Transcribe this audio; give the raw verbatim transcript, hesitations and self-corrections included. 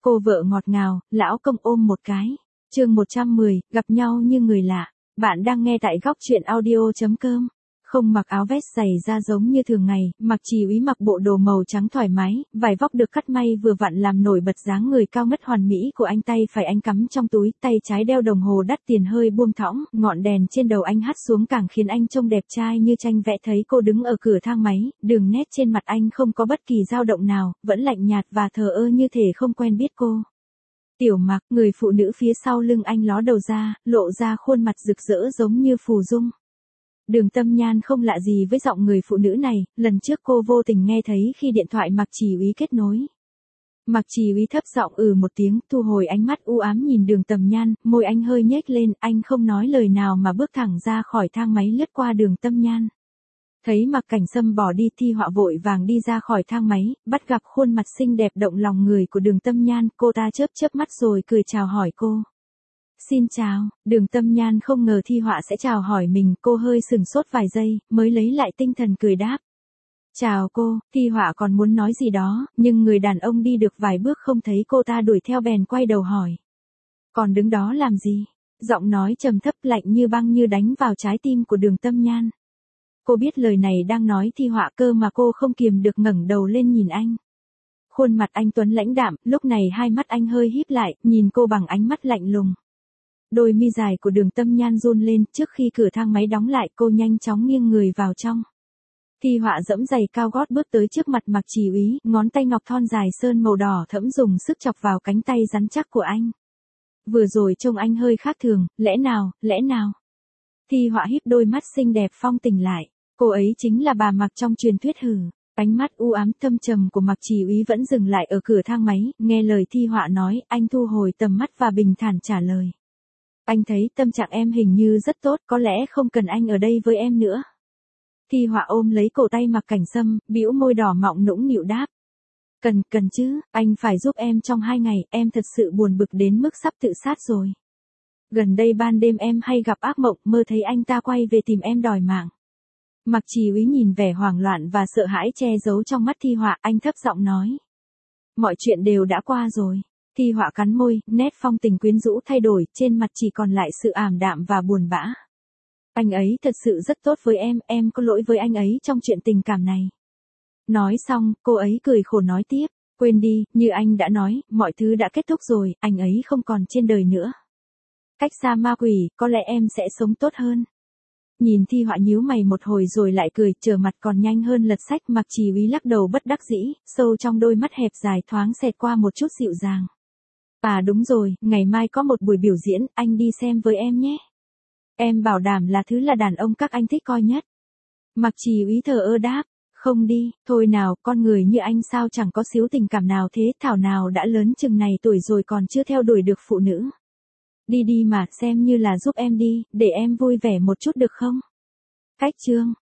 Cô vợ ngọt ngào, lão công ôm một cái. Chương một trăm mười, gặp nhau như người lạ. Bạn đang nghe tại góc truyện audio chấm com. Không mặc áo vest giày da giống như thường ngày, Mạc Trì Úy mặc bộ đồ màu trắng thoải mái, vải vóc được cắt may vừa vặn làm nổi bật dáng người cao ngất hoàn mỹ của anh. Tay phải anh cắm trong túi, tay trái đeo đồng hồ đắt tiền hơi buông thõng, ngọn đèn trên đầu anh hắt xuống càng khiến anh trông đẹp trai như tranh vẽ. Thấy cô đứng ở cửa thang máy, đường nét trên mặt anh không có bất kỳ dao động nào, vẫn lạnh nhạt và thờ ơ như thể không quen biết cô. Tiểu Mạc, người phụ nữ phía sau lưng anh ló đầu ra, lộ ra khuôn mặt rực rỡ giống như phù dung. Đường Tâm Nhan không lạ gì với giọng người phụ nữ này, lần trước cô vô tình nghe thấy khi điện thoại Mạc Trì Úy kết nối. Mạc Trì Úy thấp giọng ừ một tiếng, thu hồi ánh mắt u ám nhìn Đường Tâm Nhan, môi anh hơi nhếch lên, anh không nói lời nào mà bước thẳng ra khỏi thang máy lướt qua Đường Tâm Nhan. Thấy Mạc Cảnh Sâm bỏ đi, Thi Họa vội vàng đi ra khỏi thang máy, bắt gặp khuôn mặt xinh đẹp động lòng người của Đường Tâm Nhan, cô ta chớp chớp mắt rồi cười chào hỏi cô. Xin chào, Đường Tâm Nhan không ngờ Thi Họa sẽ chào hỏi mình, cô hơi sừng sốt vài giây, mới lấy lại tinh thần cười đáp. Chào cô, Thi Họa còn muốn nói gì đó, nhưng người đàn ông đi được vài bước không thấy cô ta đuổi theo bèn quay đầu hỏi. Còn đứng đó làm gì? Giọng nói trầm thấp lạnh như băng như đánh vào trái tim của Đường Tâm Nhan. Cô biết lời này đang nói Thi Họa cơ mà cô không kiềm được ngẩng đầu lên nhìn anh. Khuôn mặt anh tuấn lãnh đạm, lúc này hai mắt anh hơi híp lại, nhìn cô bằng ánh mắt lạnh lùng. Đôi mi dài của Đường Tâm Nhan run lên, trước khi cửa thang máy đóng lại cô nhanh chóng nghiêng người vào trong. Thi Họa dẫm giày cao gót bước tới trước mặt Mạc Trì Úy, ngón tay ngọc thon dài sơn màu đỏ thẫm dùng sức chọc vào cánh tay rắn chắc của anh. Vừa rồi trông anh hơi khác thường, lẽ nào, lẽ nào? Thi Họa híp đôi mắt xinh đẹp phong tình lại, cô ấy chính là bà Mạc trong truyền thuyết hử. Ánh mắt u ám thâm trầm của Mạc Trì Úy vẫn dừng lại ở cửa thang máy, nghe lời Thi Họa nói, anh thu hồi tầm mắt và bình thản trả lời. Anh thấy tâm trạng em hình như rất tốt, có lẽ không cần anh ở đây với em nữa. Thi Họa ôm lấy cổ tay Mạc Cảnh Sâm, bĩu môi đỏ mọng nũng nịu đáp. Cần, cần chứ, anh phải giúp em trong hai ngày, em thật sự buồn bực đến mức sắp tự sát rồi. Gần đây ban đêm em hay gặp ác mộng, mơ thấy anh ta quay về tìm em đòi mạng. Mạc Trì Úy nhìn vẻ hoảng loạn và sợ hãi che giấu trong mắt Thi Họa, anh thấp giọng nói. Mọi chuyện đều đã qua rồi. Thi Họa cắn môi, nét phong tình quyến rũ thay đổi, trên mặt chỉ còn lại sự ảm đạm và buồn bã. Anh ấy thật sự rất tốt với em, em có lỗi với anh ấy trong chuyện tình cảm này. Nói xong, cô ấy cười khổ nói tiếp, quên đi, như anh đã nói, mọi thứ đã kết thúc rồi, anh ấy không còn trên đời nữa. Cách xa ma quỷ, có lẽ em sẽ sống tốt hơn. Nhìn Thi Họa nhíu mày một hồi rồi lại cười, trở mặt còn nhanh hơn lật sách. Mạc Trì Úy lắc đầu bất đắc dĩ, sâu trong đôi mắt hẹp dài thoáng xẹt qua một chút dịu dàng. À đúng rồi, ngày mai có một buổi biểu diễn, anh đi xem với em nhé. Em bảo đảm là thứ là đàn ông các anh thích coi nhất. Mạc Trì Úy thờ ơ đáp, không đi, thôi nào, con người như anh sao chẳng có xíu tình cảm nào thế, thảo nào đã lớn chừng này tuổi rồi còn chưa theo đuổi được phụ nữ. Đi đi mà, xem như là giúp em đi, để em vui vẻ một chút được không? Cách chương.